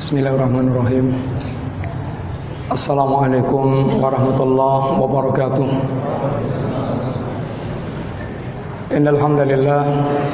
Bismillahirrahmanirrahim. Assalamualaikum warahmatullahi wabarakatuh. Innal hamdalillah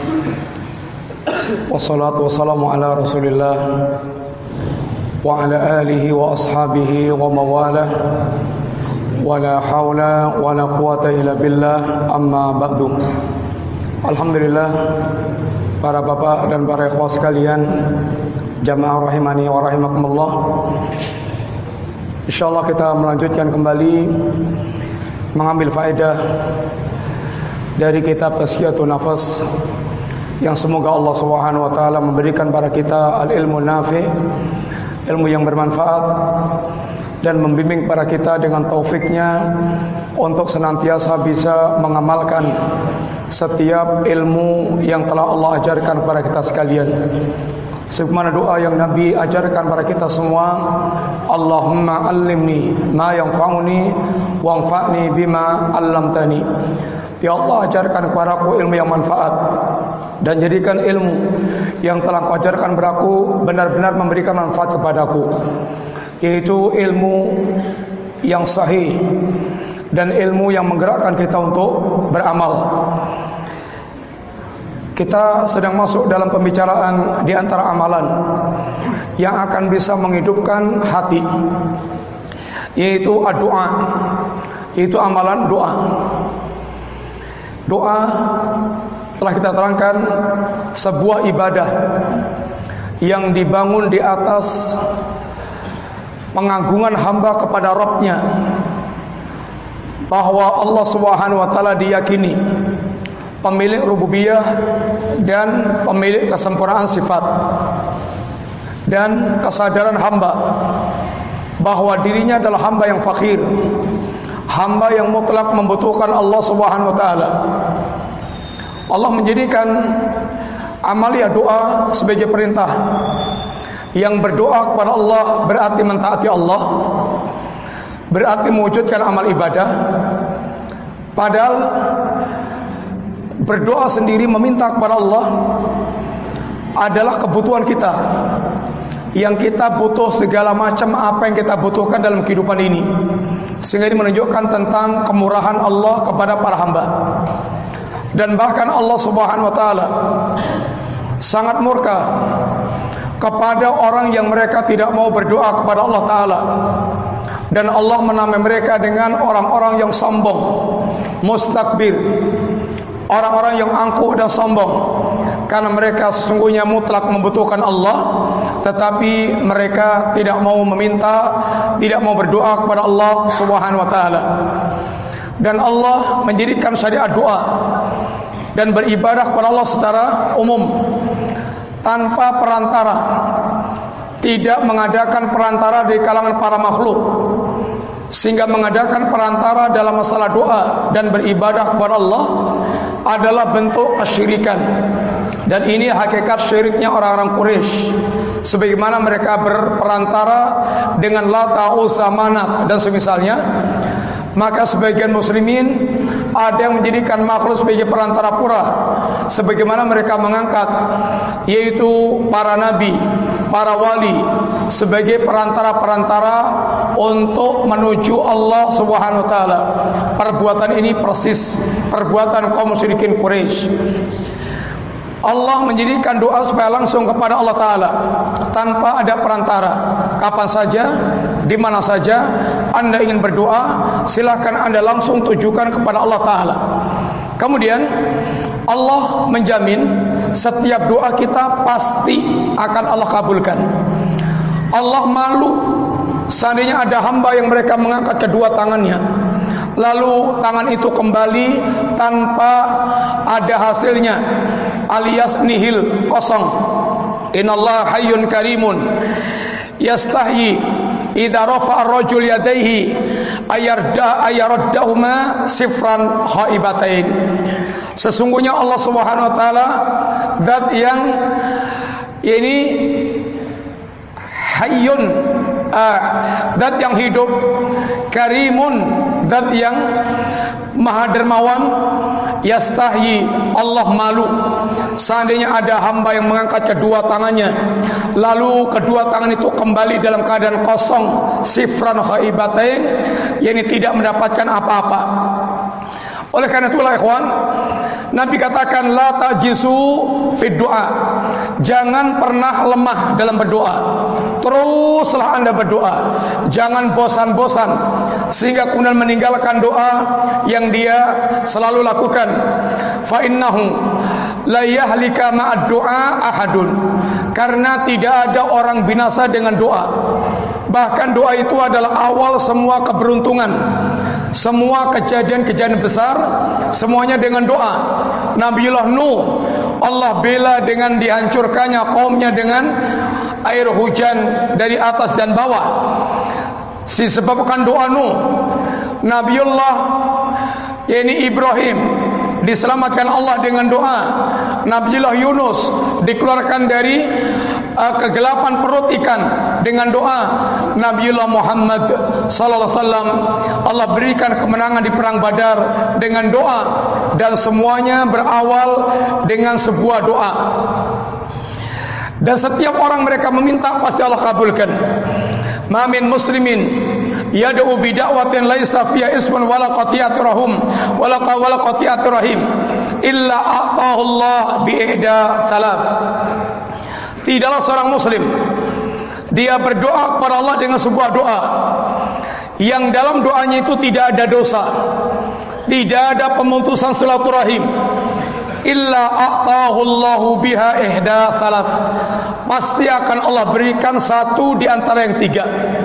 wassalatu wassalamu ala Rasulillah wa ala alihi wa ashabihi wa mawalah wala haula wala quwata illa billah, amma ba'du. Alhamdulillah, para bapak dan para ikhwah sekalian, jamaah rahimani wa rahimakumullah. Insyaallah kita melanjutkan kembali mengambil faedah dari kitab Tazkiyatun Nafas, yang semoga Allah Subhanahu wa taala memberikan pada kita al-ilmu nafi', ilmu yang bermanfaat, dan membimbing para kita dengan taufiknya untuk senantiasa bisa mengamalkan setiap ilmu yang telah Allah ajarkan kepada kita sekalian. Sebagaimana doa yang Nabi ajarkan kepada kita semua, Allahumma allimni ma yanfa'uni wanfa'ni bima 'allamtani. Ya Allah, ajarkan kepadaku ilmu yang manfaat, dan jadikan ilmu yang telah Kau ajarkan kepadaku benar-benar memberikan manfaat kepadaku, yaitu ilmu yang sahih dan ilmu yang menggerakkan kita untuk beramal. Kita sedang masuk dalam pembicaraan di antara amalan yang akan bisa menghidupkan hati, yaitu doa, yaitu amalan doa. Doa telah kita terangkan sebuah ibadah yang dibangun di atas pengagungan hamba kepada Rabb-Nya, bahwa Allah Subhanahu wa taala diyakini pemilik rububiyah dan pemilik kesempurnaan sifat, dan kesadaran hamba bahwa dirinya adalah hamba yang fakir, hamba yang mutlak membutuhkan Allah Subhanahu wa taala. Allah menjadikan amalia doa sebagai perintah. Yang berdoa kepada Allah berarti mentaati Allah, berarti mewujudkan amal ibadah. Padahal berdoa sendiri, meminta kepada Allah, adalah kebutuhan kita, yang kita butuh segala macam apa yang kita butuhkan dalam kehidupan ini. Sehingga ini menunjukkan tentang kemurahan Allah kepada para hamba. Dan bahkan Allah Subhanahu wa taala sangat murka kepada orang yang mereka tidak mau berdoa kepada Allah taala. Dan Allah menamai mereka dengan orang-orang yang sombong, mustakbir, orang-orang yang angkuh dan sombong, karena mereka sesungguhnya mutlak membutuhkan Allah, tetapi mereka tidak mau meminta, tidak mau berdoa kepada Allah Subhanahu wa taala. Dan Allah menjadikan syariat doa dan beribadah kepada Allah secara umum, tanpa perantara, tidak mengadakan perantara di kalangan para makhluk, sehingga mengadakan perantara dalam masalah doa dan beribadah kepada Allah adalah bentuk kesyirikan. Dan ini hakikat syiriknya orang-orang Quraisy, sebagaimana mereka berperantara dengan Lata, Uzza, Manat dan semisalnya. Maka sebagian muslimin ada yang menjadikan makhluk sebagai perantara pura, sebagaimana mereka mengangkat, yaitu para nabi, para wali, sebagai perantara-perantara untuk menuju Allah Subhanahu wa taala. Perbuatan ini persis perbuatan kaum musyrikin Quraisy. Allah menjadikan doa supaya langsung kepada Allah taala, tanpa ada perantara. Kapan saja, di mana saja Anda ingin berdoa, silakan Anda langsung tujukan kepada Allah taala. Kemudian Allah menjamin setiap doa kita pasti akan Allah kabulkan. Allah malu seandainya ada hamba yang mereka mengangkat kedua tangannya, lalu tangan itu kembali tanpa ada hasilnya, alias nihil, kosong. Innallaha hayyun karimun yastahyi idza rafa'a ar-rajul yadayhi ayaraddahuma sifran khaibatain. Sesungguhnya Allah Subhanahu wa taala zat yang ini hayyun, zat yang hidup, karimun, zat yang maha dermawan, yastahyi, Allah malu seandainya ada hamba yang mengangkat kedua tangannya, lalu kedua tangan itu kembali dalam keadaan kosong, sifran khaibatain, yakni tidak mendapatkan apa-apa. Oleh karena itulah ikhwan, Nabi katakan la tajisu fid du'a. Jangan pernah lemah dalam berdoa. Teruslah Anda berdoa. Jangan bosan-bosan sehingga kemudian meninggalkan doa yang dia selalu lakukan. Fa innahu la yahlika ma'ad du'a ahadun. Karena tidak ada orang binasa dengan doa. Bahkan doa itu adalah awal semua keberuntungan. Semua kejadian-kejadian besar semuanya dengan doa. Nabiullah Nuh, Allah bela dengan dihancurkannya kaumnya dengan air hujan dari atas dan bawah, disebabkan doa Nuh. Nabiullah yakni Ibrahim diselamatkan Allah dengan doa. Nabiullah Yunus dikeluarkan dari kegelapan perut ikan dengan doa. Nabiullah Muhammad sallallahu alaihi wasallam Allah berikan kemenangan di perang Badar dengan doa, dan semuanya berawal dengan sebuah doa. Dan setiap orang mereka meminta pasti Allah kabulkan. Ma min muslimin yad'u bi da'watin laisa fiha ismun wala qati'atir rahim wala qati'atir rahim illa a'tahu Allah bi ihda thalath. Tidaklah seorang muslim dia berdoa kepada Allah dengan sebuah doa yang dalam doanya itu tidak ada dosa, tidak ada pemutusan silaturahim, illa a'tahu Allahu biha ihda thalath. Pasti akan Allah berikan satu di antara yang tiga.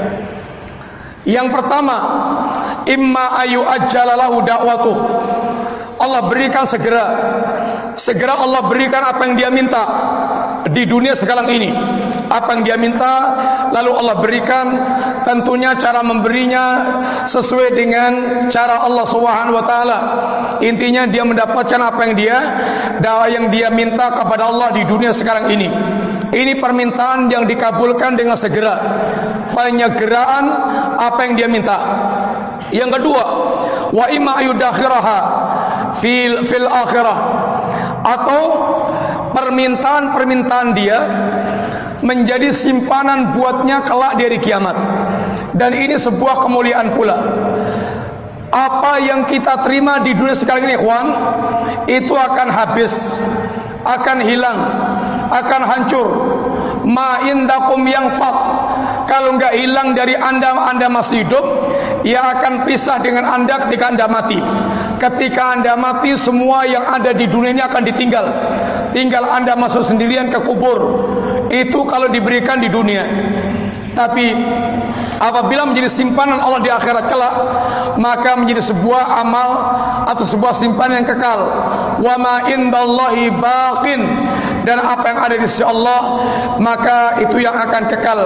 Yang pertama, imma ayu ajjalalahu da'watuh. Allah berikan segera Allah berikan apa yang dia minta di dunia sekarang ini. Apa yang dia minta lalu Allah berikan. Tentunya cara memberinya sesuai dengan cara Allah Subhanahu wa taala. Intinya dia mendapatkan apa yang dia minta kepada Allah di dunia sekarang ini. Ini permintaan yang dikabulkan dengan segera, penygeraan apa yang dia minta. Yang kedua, wa imma yudakhiraha fil akhirah, atau permintaan dia menjadi simpanan buatnya kelak di hari kiamat. Dan ini sebuah kemuliaan pula. Apa yang kita terima di dunia sekarang ini, ikhwan, itu akan habis, akan hilang, akan hancur. Ma indakum yanfad. Kalau enggak hilang dari Anda masih hidup, ia akan pisah dengan Anda ketika Anda mati. Ketika Anda mati, semua yang ada di dunia ini akan ditinggal. Tinggal Anda masuk sendirian ke kubur. Itu kalau diberikan di dunia. Tapi apabila menjadi simpanan Allah di akhirat kelak, maka menjadi sebuah amal atau sebuah simpanan yang kekal. Wa ma indallahi baqin. Dan apa yang ada di sisi Allah, maka itu yang akan kekal.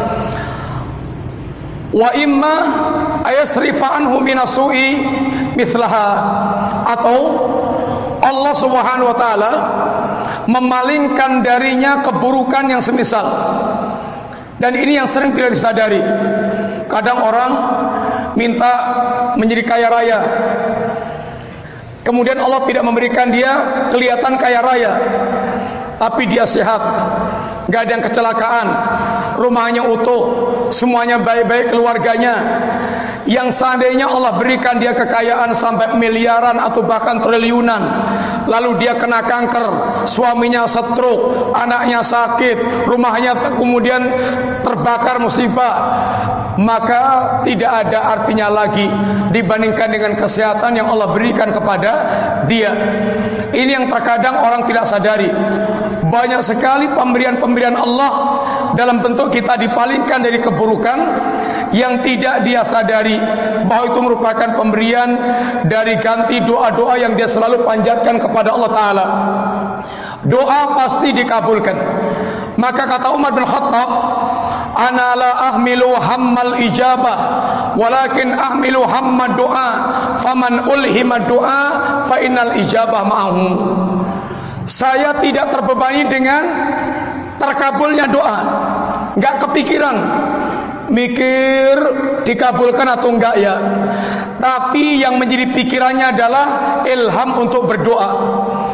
Wa imma ayasrifa anhu minasu'i mithlaha, atau Allah Subhanahu wa taala memalingkan darinya keburukan yang semisal. Dan ini yang sering tidak disadari. Kadang orang minta menjadi kaya raya, kemudian Allah tidak memberikan dia kelihatan kaya raya, tapi dia sehat, gak ada yang kecelakaan, rumahnya utuh, semuanya baik-baik keluarganya. Yang seandainya Allah berikan dia kekayaan sampai miliaran atau bahkan triliunan, lalu dia kena kanker, suaminya stroke, anaknya sakit, rumahnya kemudian terbakar musibah, maka tidak ada artinya lagi dibandingkan dengan kesehatan yang Allah berikan kepada dia. Ini yang terkadang orang tidak sadari. Banyak sekali pemberian-pemberian Allah dalam bentuk kita dipalingkan dari keburukan yang tidak dia sadari bahwa itu merupakan pemberian dari ganti doa-doa yang dia selalu panjatkan kepada Allah Ta'ala. Doa pasti dikabulkan. Maka kata Umar bin Khattab, ana la ahmilu hammal ijabah walakin ahmilu hammad doa, faman ulhima doa fa innal ijabah ma'ahu. Saya tidak terbebani dengan terkabulnya doa. Enggak kepikiran mikir dikabulkan atau enggak ya. Tapi yang menjadi pikirannya adalah ilham untuk berdoa.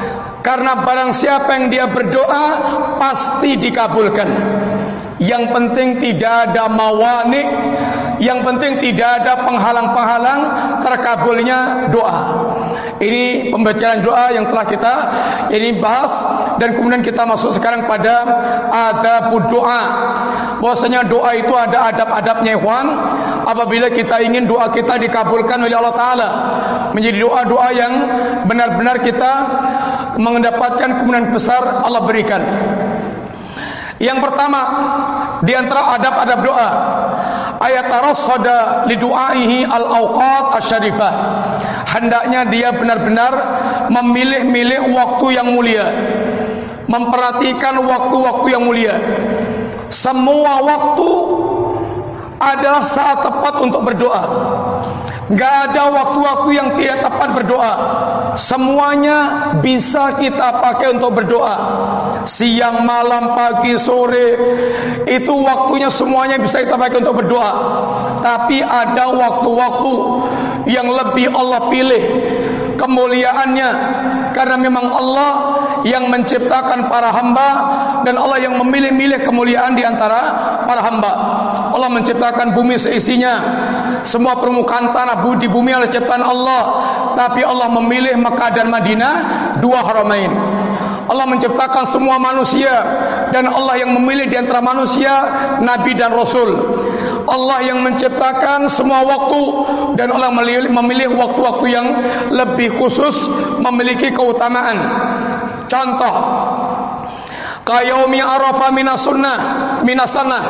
Karena barang siapa yang dia berdoa pasti dikabulkan. Yang penting tidak ada mawani, yang penting tidak ada penghalang-penghalang terkabulnya doa. Ini pembacaan doa yang telah kita ini bahas, dan kemudian kita masuk sekarang pada adabud doa. Bahwasanya doa itu ada adab-adabnya, ikhwan. Apabila kita ingin doa kita dikabulkan oleh Allah Ta'ala, menjadi doa-doa yang benar-benar kita mendapatkan kemenangan besar Allah berikan. Yang pertama di antara adab-adab doa, ayat tarassada li du'aihi al-awqat asy-syarifah. Hendaknya dia benar-benar memilih-milih waktu yang mulia, memperhatikan waktu-waktu yang mulia. Semua waktu adalah saat tepat untuk berdoa. Enggak ada waktu-waktu yang tidak tepat berdoa. Semuanya bisa kita pakai untuk berdoa. Siang, malam, pagi, sore, itu waktunya semuanya bisa kita pakai untuk berdoa. Tapi ada waktu-waktu yang lebih Allah pilih kemuliaannya, karena memang Allah yang menciptakan para hamba, dan Allah yang memilih-milih kemuliaan di antara para hamba. Allah menciptakan bumi seisinya, semua permukaan tanah di bumi adalah ciptaan Allah. Tapi Allah memilih Mekah dan Madinah, dua haramain. Allah menciptakan semua manusia, dan Allah yang memilih di antara manusia Nabi dan Rasul. Allah yang menciptakan semua waktu, dan Allah memilih waktu-waktu yang lebih khusus, memiliki keutamaan. Contoh, qayaumi Arafah minas sunnah minasannah.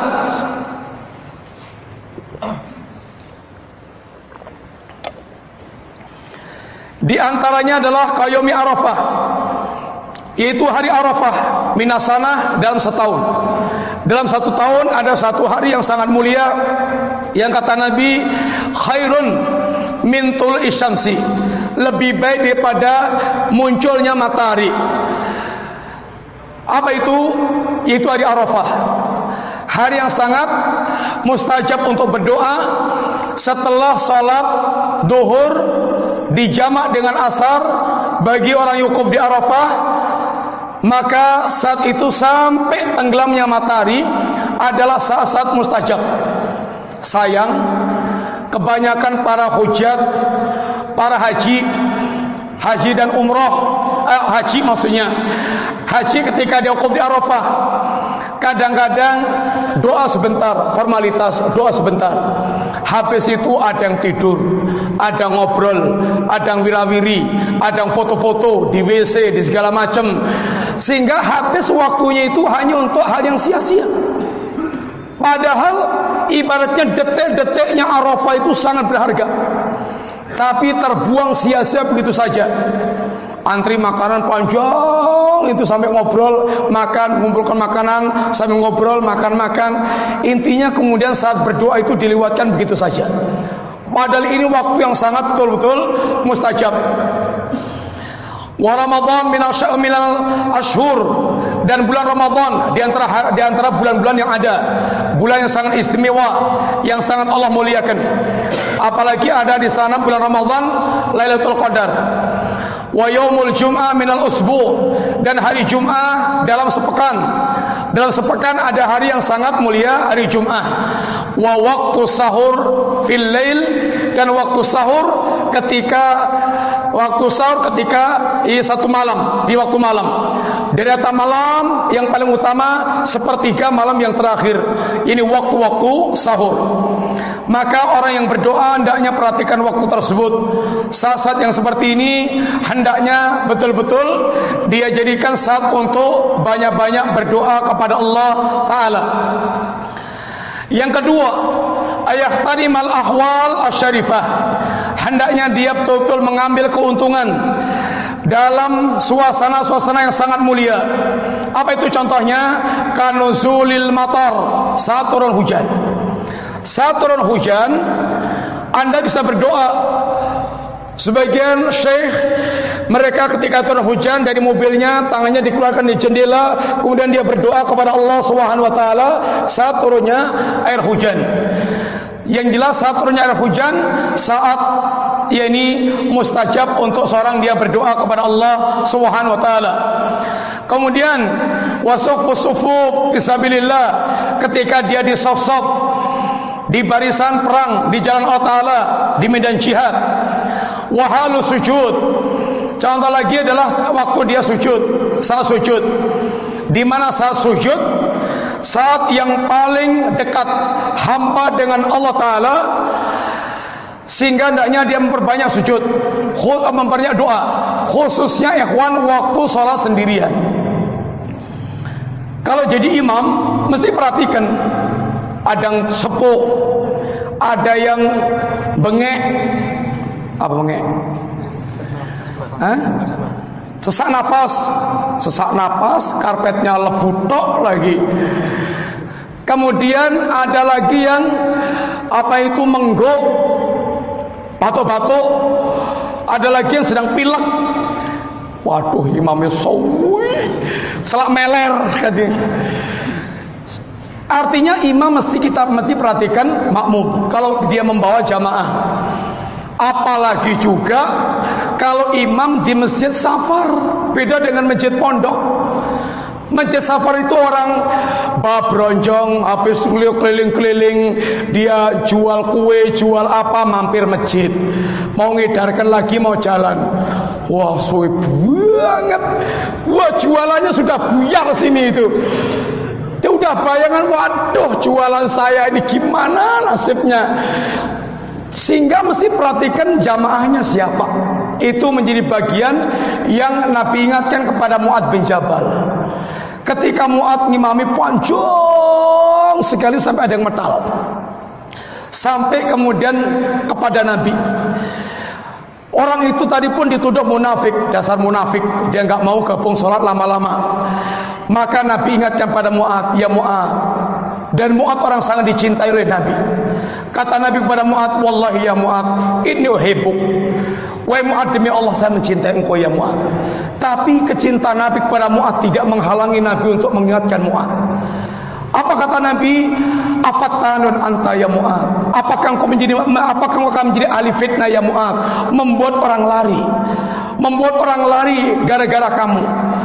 Di antaranya adalah qayaumi Arafah, yaitu hari Arafah minasanah dalam setahun. Dalam satu tahun ada satu hari yang sangat mulia, yang kata Nabi khairun min tul'i syamsi, lebih baik daripada munculnya matahari. Apa itu? Yaitu hari Arafah, hari yang sangat mustajab untuk berdoa. Setelah salat duhur dijamak dengan asar bagi orang yang wukuf di Arafah, maka saat itu sampai tenggelamnya matahari adalah saat-saat mustajab. Sayang, kebanyakan para hujjat, para haji dan umroh, haji maksudnya, haji ketika dia wukuf di Arafah, kadang-kadang doa sebentar, formalitas, doa sebentar. Habis itu ada yang tidur, ada yang ngobrol, ada yang wirawiri, ada yang foto-foto di WC, di segala macam. Sehingga habis waktunya itu hanya untuk hal yang sia-sia. Padahal ibaratnya detik-detiknya Arafah itu sangat berharga, tapi terbuang sia-sia begitu saja. Antri makanan panjang itu sampai ngobrol, makan, mengumpulkan makanan, sampai ngobrol, makan. Intinya kemudian saat berdoa itu dilewatkan begitu saja. Padahal ini waktu yang sangat betul-betul mustajab. Wa Ramadan minal ashhur, dan bulan Ramadan di antara bulan-bulan yang ada, bulan yang sangat istimewa, yang sangat Allah muliakan. Apalagi ada di sana bulan Ramadan Lailatul Qadar. Wa yaumul jum'ah minal usbu', dan hari Jum'ah dalam sepekan. Dalam sepekan ada hari yang sangat mulia, hari Jum'ah. Wa waqtu sahur fil lail, dan waktu sahur ketika satu malam, di waktu malam. Deretan malam yang paling utama, sepertiga malam yang terakhir. Ini waktu-waktu sahur. Maka orang yang berdoa hendaknya perhatikan waktu tersebut. Saat-saat yang seperti ini hendaknya betul-betul dia jadikan saat untuk banyak-banyak berdoa kepada Allah Ta'ala. Yang kedua, ayahtarimal ahwal asyarifah, hendaknya dia betul-betul mengambil keuntungan dalam suasana-suasana yang sangat mulia. Apa itu contohnya? Kanuzulil matar, saat turun hujan. Saat turun hujan, Anda bisa berdoa. Sebagian syekh mereka ketika turun hujan dari mobilnya, tangannya dikeluarkan di jendela, kemudian dia berdoa kepada Allah Subhanahu wa taala saat turunnya air hujan. Yang jelas saat turunnya air hujan, saat yakni mustajab untuk seorang dia berdoa kepada Allah Subhanahu wa taala. Kemudian wasufus sufuf fisabilillah, ketika dia di saf-saf di barisan perang di jalan Allah taala di medan jihad. Wahalu sujud, contoh lagi adalah waktu dia sujud, saat sujud. Di mana saat sujud, saat yang paling dekat hamba dengan Allah taala, sehingga hendaknya dia memperbanyak sujud, memperbanyak doa, khususnya ikhwan waktu sholat sendirian. Kalau jadi imam, mesti perhatikan, ada yang sepuh, ada yang bengek. Apa bengek? Sesak nafas, karpetnya lebutok lagi. Kemudian ada lagi yang menggok, batuk-batuk. Ada lagi yang sedang pilek. Waduh, imamnya sawi, selak meler katanya. Artinya imam mesti perhatikan makmum kalau dia membawa jamaah. Apalagi juga kalau imam di masjid safar, beda dengan masjid pondok. Masjid safar itu orang bawa bronjong, habis keliling-keliling, dia jual kue, jual apa, mampir masjid, mau ngedarkan lagi, mau jalan. Wah, suwe banget. Wah, jualannya sudah buyar sini itu. Dia udah bayangan, waduh, jualan saya ini gimana nasibnya. Sehingga mesti perhatikan jamaahnya siapa. Itu menjadi bagian yang Nabi ingatkan kepada Mu'adz bin Jabal. Ketika Mu'adz ngimami panjang sekali sampai ada yang metal. Sampai kemudian kepada Nabi, orang itu tadi pun dituduh munafik, dasar munafik, dia enggak mau gabung sholat lama-lama. Maka Nabi ingatkan pada Mu'adz, ya Mu'adz. Dan Mu'adz orang sangat dicintai oleh Nabi. Kata Nabi kepada Mu'adz, wallahi ya Mu'adz, inni uhibbuk. Wahai Mu'adz, demi Allah saya mencintai engkau ya Mu'adz. Tapi kecintaan Nabi kepada Mu'adz tidak menghalangi Nabi untuk mengingatkan Mu'adz. Apa kata Nabi? Afattanun anta ya Mu'adz. Apakah engkau akan menjadi ahli fitnah ya Mu'adz? Membuat orang lari gara-gara kamu.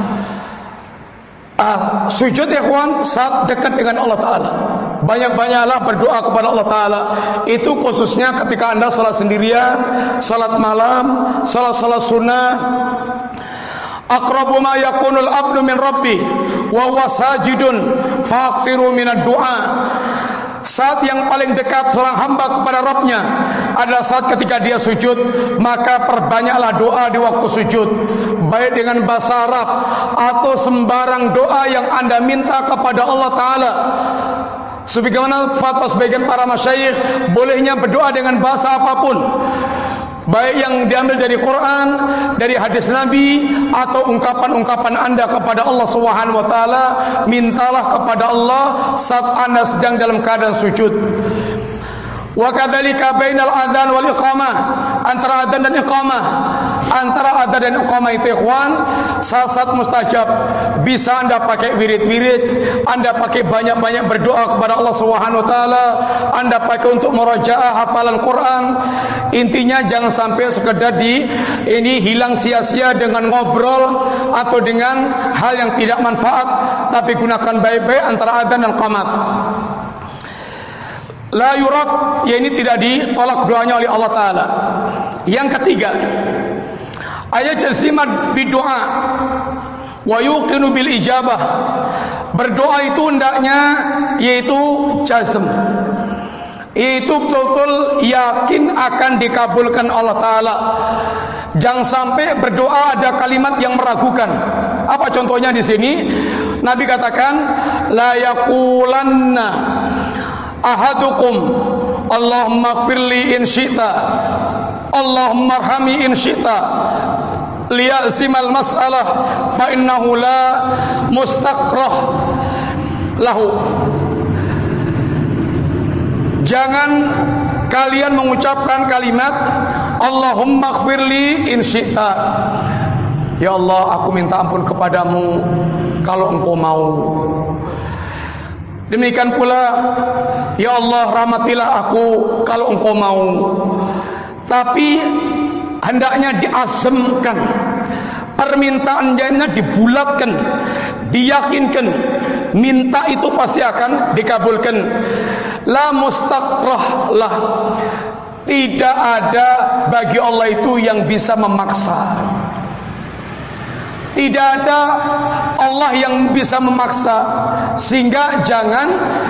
Sujud ikhwan saat dekat dengan Allah Ta'ala. Banyak-banyaklah berdoa kepada Allah Ta'ala. Itu khususnya ketika anda sholat sendirian, sholat malam, sholat sunnah. Aqrabu ma yakunul abdu min rabbi wa huwa sajidun faghfiru minad du'a. Saat yang paling dekat seorang hamba kepada Rabbnya adalah saat ketika dia sujud. Maka perbanyaklah doa di waktu sujud, baik dengan bahasa Arab atau sembarang doa yang anda minta kepada Allah Ta'ala. Sebagaimana fatwa sebagian para masyayikh, bolehnya berdoa dengan bahasa apapun, baik yang diambil dari Quran, dari hadis Nabi, atau ungkapan-ungkapan anda kepada Allah Subhanahu wa taala. Mintalah kepada Allah saat anda sedang dalam keadaan sujud. Wa kadzalika bainal adzan wal iqamah, antara adzan dan iqamah. Antara adzan dan iqamah itu ikhwan, saat mustajab. Bisa anda pakai wirid-wirid, anda pakai banyak-banyak berdoa kepada Allah Subhanahu wa taala, anda pakai untuk murajaah hafalan Quran. Intinya jangan sampai sekedar hilang sia-sia dengan ngobrol atau dengan hal yang tidak manfaat, tapi gunakan baik-baik antara adzan dan iqamah. La yurad, ya ini tidak ditolak doanya oleh Allah Ta'ala. Yang ketiga, ayat jazimat bidu'a wa yuqinu bil ijabah. Berdoa itu hendaknya yaitu jazm, itu betul-betul yakin akan dikabulkan Allah Ta'ala. Jangan sampai berdoa ada kalimat yang meragukan. Apa contohnya di sini? Nabi katakan, la yaqulanna ahadukum Allahumma gfirli in syi'ta, Allahumma arhami in syi'ta, liya'zimal mas'alah fa innahu la mustaqrah lahu. Jangan kalian mengucapkan kalimat Allahumma gfirli in syi'ta, Ya Allah, aku minta ampun kepadamu kalau engkau mau. Demikian pula, ya Allah, rahmatilah aku kalau engkau mau. Tapi hendaknya diazamkan, permintaannya dibulatkan, diyakinkan, minta itu pasti akan dikabulkan. La mustaqrah lah, tidak ada bagi Allah itu yang bisa memaksa. Tidak ada Allah yang bisa memaksa. Sehingga jangan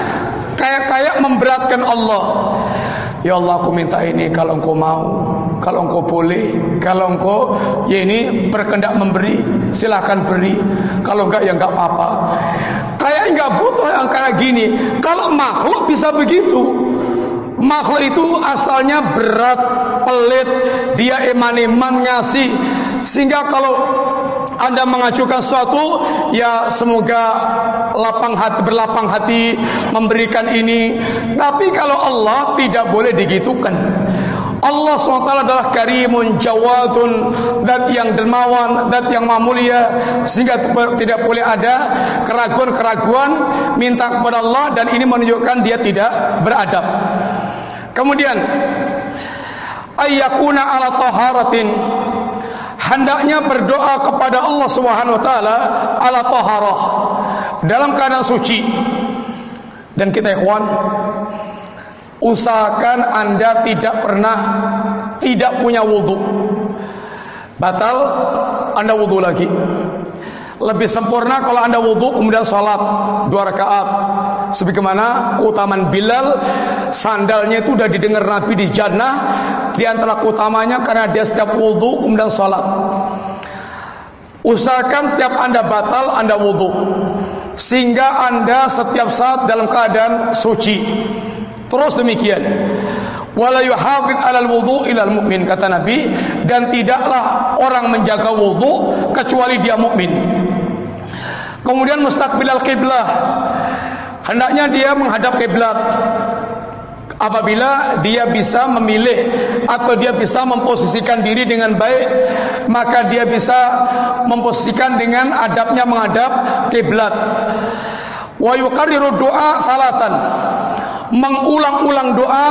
kayak memberatkan Allah. Ya Allah, aku minta ini kalau engkau mau, kalau engkau boleh, kalau engkau ya ini berkehendak memberi, silakan beri. Kalau enggak ya enggak apa-apa. Kayak enggak butuh yang kayak gini. Kalau makhluk bisa begitu. Makhluk itu asalnya berat, pelit, dia eman-eman ngasih. Sehingga kalau Anda mengajukan sesuatu, ya semoga berlapang hati memberikan ini. Tapi kalau Allah tidak boleh digitukan. Allah SWT adalah karimun jawadun, zat yang dermawan, zat yang maha mulia, sehingga tidak boleh ada keraguan-keraguan minta kepada Allah, dan ini menunjukkan dia tidak beradab. Kemudian ayyakuna ala taharatin, hendaknya berdoa kepada Allah Subhanahu wa taala ala taharah, dalam keadaan suci. Dan kita ikhwan, usahakan Anda tidak punya wudu. Batal Anda wudu lagi. Lebih sempurna kalau Anda wudu kemudian salat 2 rakaat. Sebagaimana keutamaan Bilal, sandalnya itu sudah didengar Nabi di jannah. Di antara keutamanya karena dia setiap wudu kemudian salat. Usahakan setiap Anda batal, Anda wudu, sehingga Anda setiap saat dalam keadaan suci. Terus demikian. Wala yuhafid 'alal wudu' ilal mu'min, kata Nabi, dan tidaklah orang menjaga wudu kecuali dia mukmin. Kemudian mustaqbilal qiblah, hendaknya dia menghadap kiblat. Apabila dia bisa memilih atau dia bisa memposisikan diri dengan baik, maka dia bisa memposisikan dengan adabnya menghadap kiblat. Wa yuqarriru du'a salatan, mengulang-ulang doa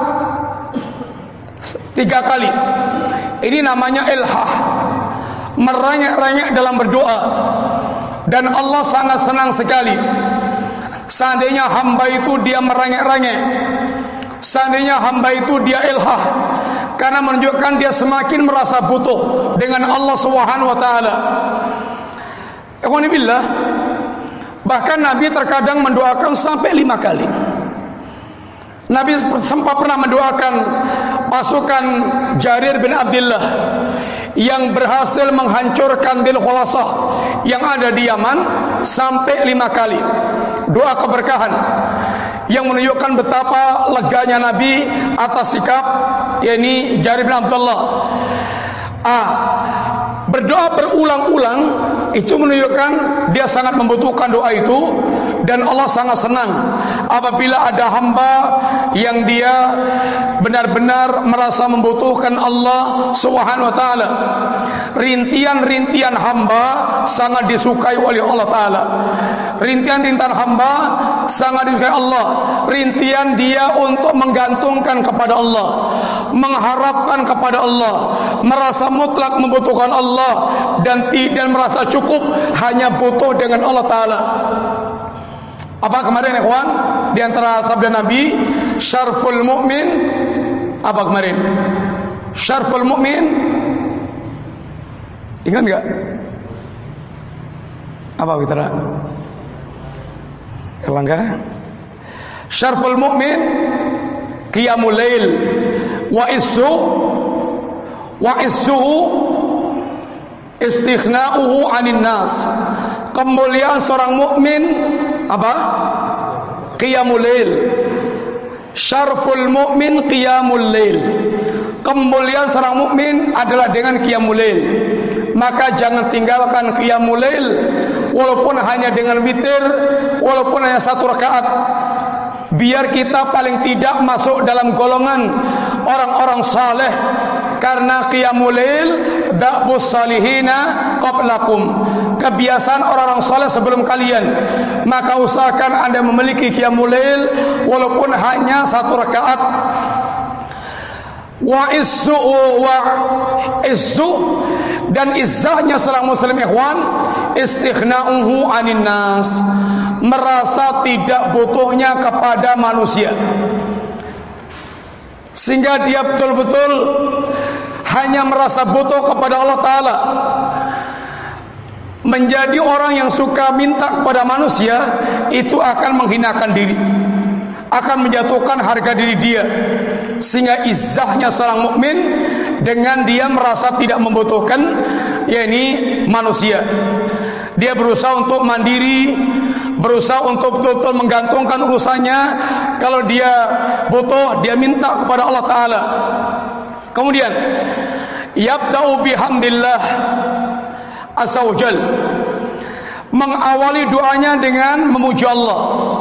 3 kali. Ini namanya ilhah, merengek-rengek dalam berdoa. Dan Allah sangat senang sekali seandainya hamba itu dia merengek-rengek, seandainya hamba itu dia ilhah, karena menunjukkan dia semakin merasa butuh dengan Allah Subhanahu wa taala. Ikhwan billah, bahkan Nabi terkadang mendoakan sampai 5 kali. Nabi sempat pernah mendoakan pasukan Jarir bin Abdullah yang berhasil menghancurkan Dhul Khulasah yang ada di Yaman sampai 5 kali. Doa keberkahan yang menunjukkan betapa leganya Nabi atas sikap yakni Jarir bin Abdullah. Berdoa berulang-ulang itu menunjukkan dia sangat membutuhkan doa itu, dan Allah sangat senang apabila ada hamba yang dia benar-benar merasa membutuhkan Allah Subhanahu wa taala. Rintian-rintian hamba sangat disukai oleh Allah taala. Rintian-rintian hamba sangat disukai Allah. Rintian dia untuk menggantungkan kepada Allah, mengharapkan kepada Allah, merasa mutlak membutuhkan Allah, dan merasa cukup hanya butuh dengan Allah taala. Apa kemarin ikhwan? Di antara sabda Nabi, syarful mu'min, apa kemarin? Syarful mu'min, ingat enggak? Apa kita? Erlangga? Syarful mu'min qiyamul lail wa issuhu istighna'uhu 'anil nas. Kemuliaan seorang mukmin apa? Qiyamul lail. Syarful mu'min qiyamul lail. Kemuliaan seorang mukmin adalah dengan qiyamul lail. Maka jangan tinggalkan qiyamul lail, walaupun hanya dengan witir, walaupun hanya 1 rakaat. Biar kita paling tidak masuk dalam golongan orang-orang saleh, karena qiyamul lail da'bus salihina qablakum, kebiasaan orang-orang saleh sebelum kalian. Maka usahakan Anda memiliki qiyamul lail walaupun hanya 1 rakaat. Wa izzu dan izzahnya seorang muslim ikhwan, istighna'uhu 'anil nas, merasa tidak butuhnya kepada manusia, sehingga dia betul-betul hanya merasa butuh kepada Allah Ta'ala. Menjadi orang yang suka minta kepada manusia itu akan menghinakan diri, akan menjatuhkan harga diri dia. Sehingga izzahnya seorang mukmin dengan dia merasa tidak membutuhkan yakni manusia. Dia berusaha untuk mandiri, berusaha untuk betul-betul menggantungkan urusannya. Kalau dia butuh, dia minta kepada Allah Ta'ala. Kemudian yabda'u bihamdillah azza wa jal, mengawali doanya dengan memuji Allah.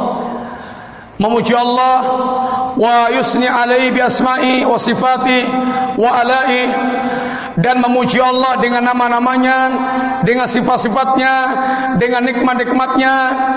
Memuji Allah wa yusni alaihi bi asma'i wa sifati wa ala'i, dan memuji Allah dengan nama-namanya, dengan sifat-sifatnya, dengan nikmat-nikmatnya.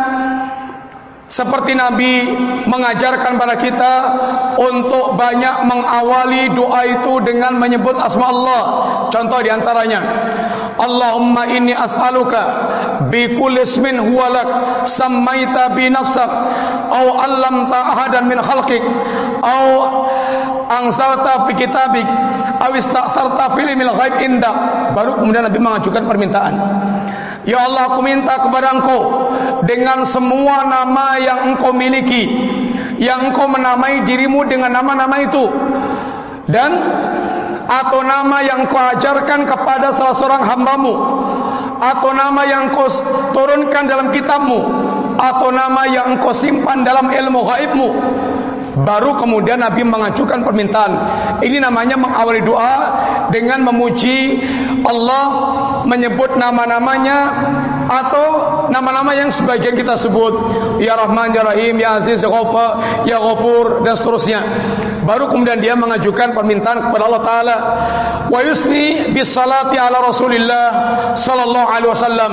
Seperti Nabi mengajarkan pada kita untuk banyak mengawali doa itu dengan menyebut asma Allah. Contoh diantaranya, Allahumma inni as'aluka bi kulli ismin huwa lak sammaita bi nafsak aw 'allamta ahadan min khalqik aw anzalta fi kitabik aw ista'sarta fil ilmil ghaib indak. Baru kemudian Nabi mengajukan permintaan. Ya Allah, aku minta kepada Engkau dengan semua nama yang Engkau miliki, yang Engkau menamai dirimu dengan nama-nama itu, dan atau nama yang Engkau ajarkan kepada salah seorang hambamu, atau nama yang Engkau turunkan dalam kitabmu, atau nama yang Engkau simpan dalam ilmu gaibmu. Baru kemudian Nabi mengajukan permintaan. Ini namanya mengawali doa dengan memuji Allah, menyebut nama-namanya atau nama-nama yang sebagian kita sebut, Ya Rahman, Ya Rahim, Ya Aziz, Ya Ghafur, Ya Ghafur, dan seterusnya. Baru kemudian dia mengajukan permintaan kepada Allah Ta'ala. Wa yusni bis salati ala Rasulillah sallallahu alaihi wasallam,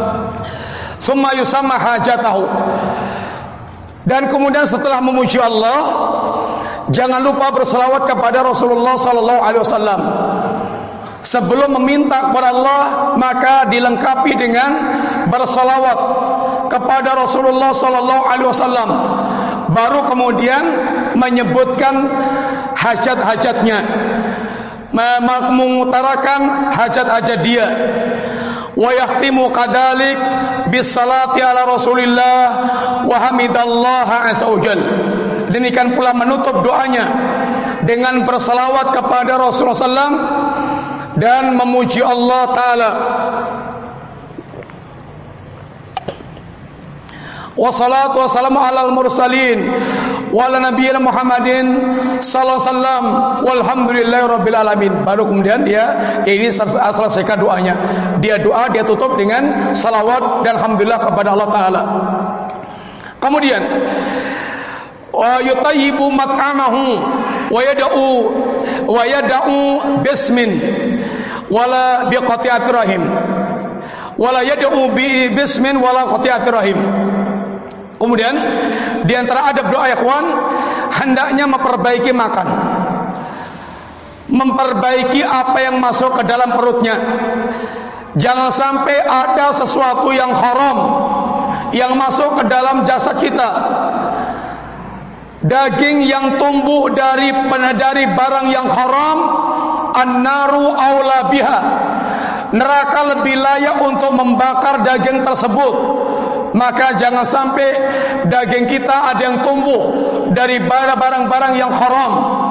thumma yusamma hajatahu. Dan kemudian setelah memuji Allah, jangan lupa berselawat kepada Rasulullah sallallahu alaihi wasallam. Sebelum meminta kepada Allah, maka dilengkapi dengan berselawat kepada Rasulullah sallallahu alaihi wasallam. Baru kemudian menyebutkan hajat-hajatnya, mengutarakan hajat-hajat dia. Wa yakhtimu kadalik bis salati ala Rasulillah wa hamidallaha azza wajal. Demikian pula menutup doanya dengan berselawat kepada Rasulullah sallam dan memuji Allah Ta'ala. Wassalatu wassalamu alal mursalin wa ala nabiyyina Muhammadin sallallahu alaihi wasallam walhamdulillahi rabbil alamin. Baru kemudian dia ini selesaikan doanya. Dia doa, dia tutup dengan salawat dan alhamdulillah kepada Allah Ta'ala. Kemudian wa yutayyibu mat'amahu wa yada'u bismin wala biqati'ati rahim, wala yad'u bi bismin wala qati'ati rahim. Kemudian di antara adab doa ikhwan, hendaknya memperbaiki makan, memperbaiki apa yang masuk ke dalam perutnya. Jangan sampai ada sesuatu yang haram yang masuk ke dalam jasad kita. Daging yang tumbuh dari barang yang haram, an-naru aula biha, neraka lebih layak untuk membakar daging tersebut. Maka jangan sampai daging kita ada yang tumbuh dari barang-barang yang haram.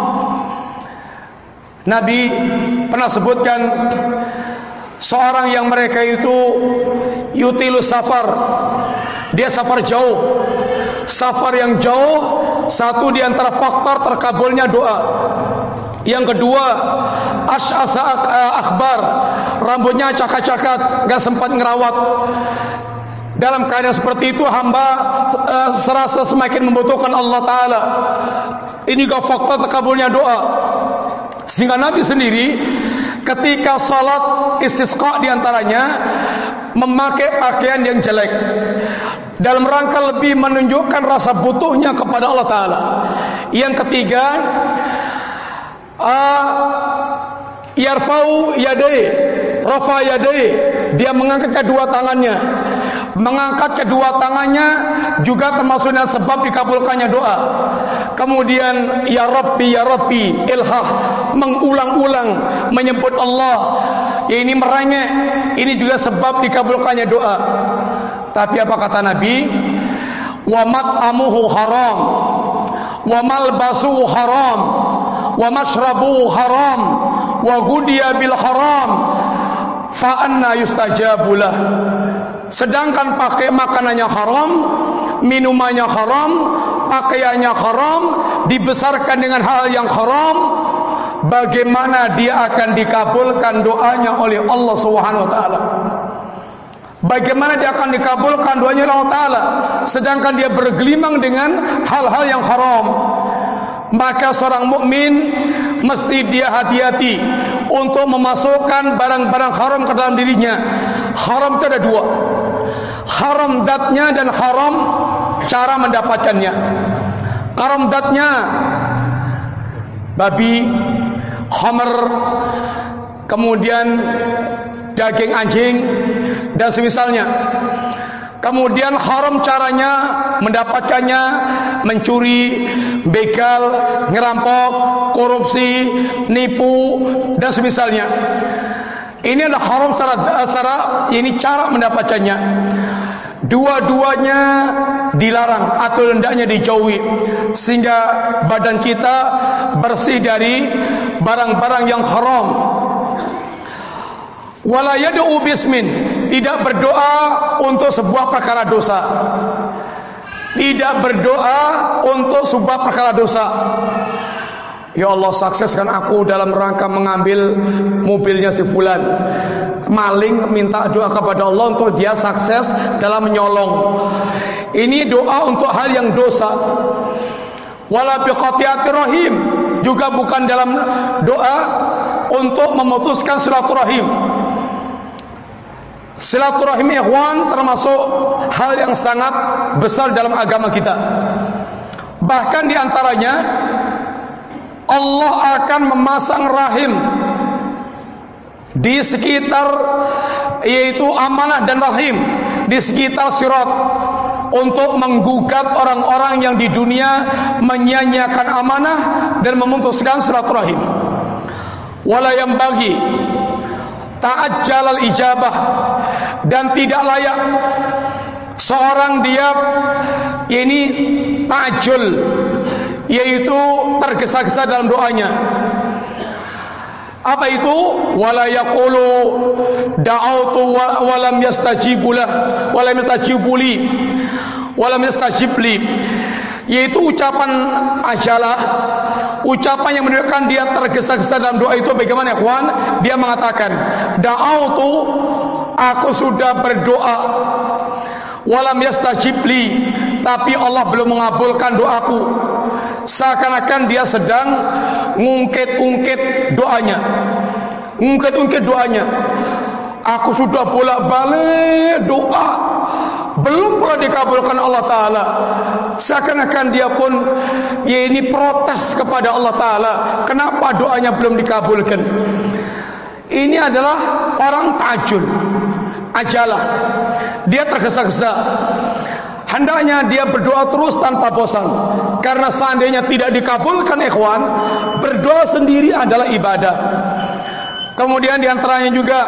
Nabi pernah sebutkan seorang yang mereka itu yutilu safar, dia safar jauh. Safar yang jauh, satu di antara faktor terkabulnya doa. Yang kedua, asy'asa akhbar, rambutnya acak-acakat, gak sempat ngerawat. Dalam keadaan seperti itu, hamba serasa semakin membutuhkan Allah Ta'ala. Ini gak faktor terkabulnya doa. Sehingga Nabi sendiri ketika salat istisqa diantaranya memakai pakaian yang jelek dalam rangka lebih menunjukkan rasa butuhnya kepada Allah Ta'ala. Yang ketiga, yarfa'u yadai, rafa yadai, dia mengangkat kedua tangannya. Mengangkat kedua tangannya juga termasuk dengan sebab dikabulkannya doa. Kemudian ya Rabbi ilhah, mengulang-ulang menyebut Allah. Ya, ini merengek, ini juga sebab dikabulkannya doa. Tapi apa kata Nabi? Wa mat'amuhu haram, wa malbasuhu haram, wa mashrabuhu haram, wa ghudiya bil haram, fa anna yustajabulah. Sedangkan pakai makanannya haram, minumannya haram, pakaiannya haram, dibesarkan dengan hal yang haram, bagaimana dia akan dikabulkan doanya oleh Allah Subhanahu wa taala? Bagaimana dia akan dikabulkan doanya oleh Allah Ta'ala sedangkan dia bergelimang dengan hal-hal yang haram? Maka seorang mukmin mesti dia hati-hati untuk memasukkan barang-barang haram ke dalam dirinya. Haram itu ada dua, haram zatnya dan haram cara mendapatkannya. Haram zatnya babi, khamr, kemudian daging anjing dan semisalnya. Kemudian haram caranya mendapatkannya, mencuri, begal, ngerampok, korupsi, nipu dan semisalnya. Ini adalah haram secara ini cara mendapatkannya. Dua-duanya dilarang atau hendaknya dijauhi sehingga badan kita bersih dari barang-barang yang haram. Wala yad'u bismin, tidak berdoa untuk sebuah perkara dosa. Tidak berdoa untuk sebuah perkara dosa. Ya Allah, sukseskan aku dalam rangka mengambil mobilnya si fulan. Maling minta doa kepada Allah untuk dia sukses dalam menyolong. Ini doa untuk hal yang dosa. Wala biqati'atir rahim, juga bukan dalam doa untuk memutuskan silaturahim. Silaturahim ikhwan termasuk hal yang sangat besar dalam agama kita. Bahkan diantaranya Allah akan memasang rahim di sekitar, yaitu amanah dan rahim di sekitar sirat untuk menggugat orang-orang yang di dunia menyia-nyiakan amanah dan memutuskan silaturahim. Wala yang bagi ta'ajjalal ijabah, dan tidak layak seorang dia ini ta'ajjul, yaitu tergesa-gesa dalam doanya. Apa itu? Wala yaqulu da'autu wa lam yastajibu lah, wa lam yastajibu li, wa lam yastajib li, yaitu ucapan ajalah, ucapan yang menunjukkan dia tergesa-gesa dalam doa itu. Bagaimana ikhwan? Dia mengatakan da'autu, aku sudah berdoa, walam yastajib li, tapi Allah belum mengabulkan doaku. Seakan-akan dia sedang ngungkit-ungkit doanya, ngungkit-ungkit doanya. Aku sudah bolak-balik doa, belum pula dikabulkan Allah Ta'ala. Seakan-akan dia pun ya ini protes kepada Allah Ta'ala, kenapa doanya belum dikabulkan. Ini adalah orang ta'ajjul, ajalah, dia tergesa-gesa. Hendaknya dia berdoa terus tanpa bosan, karena seandainya tidak dikabulkan ikhwan, berdoa sendiri adalah ibadah. Kemudian diantaranya juga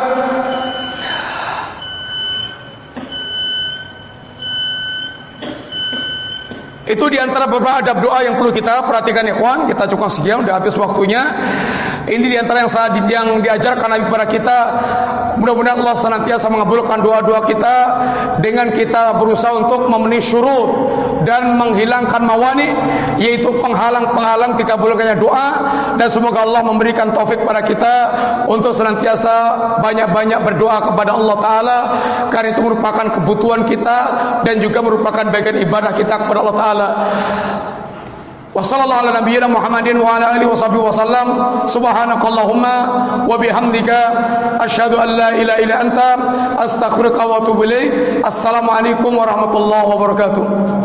itu diantara beberapa adab doa yang perlu kita perhatikan ikhwan. Kita cukup sekian, sudah habis waktunya. Ini diantara yang diajarkan Nabi kepada kita. Mudah-mudahan Allah senantiasa mengabulkan doa-doa kita dengan kita berusaha untuk memenuhi syurut dan menghilangkan mawani, yaitu penghalang-penghalang dikabulkannya doa. Dan semoga Allah memberikan taufik pada kita untuk senantiasa banyak-banyak berdoa kepada Allah Ta'ala, karena itu merupakan kebutuhan kita dan juga merupakan bagian ibadah kita kepada Allah Ta'ala. Wa sallallahu ala nabiyyina Muhammadin wa ala alihi washabihi wasallam. Subhanakallahumma wa bihamdika asyhadu an la ilaha illa anta astaghfiruka wa atubu ilaik. Assalamualaikum warahmatullahi wabarakatuh.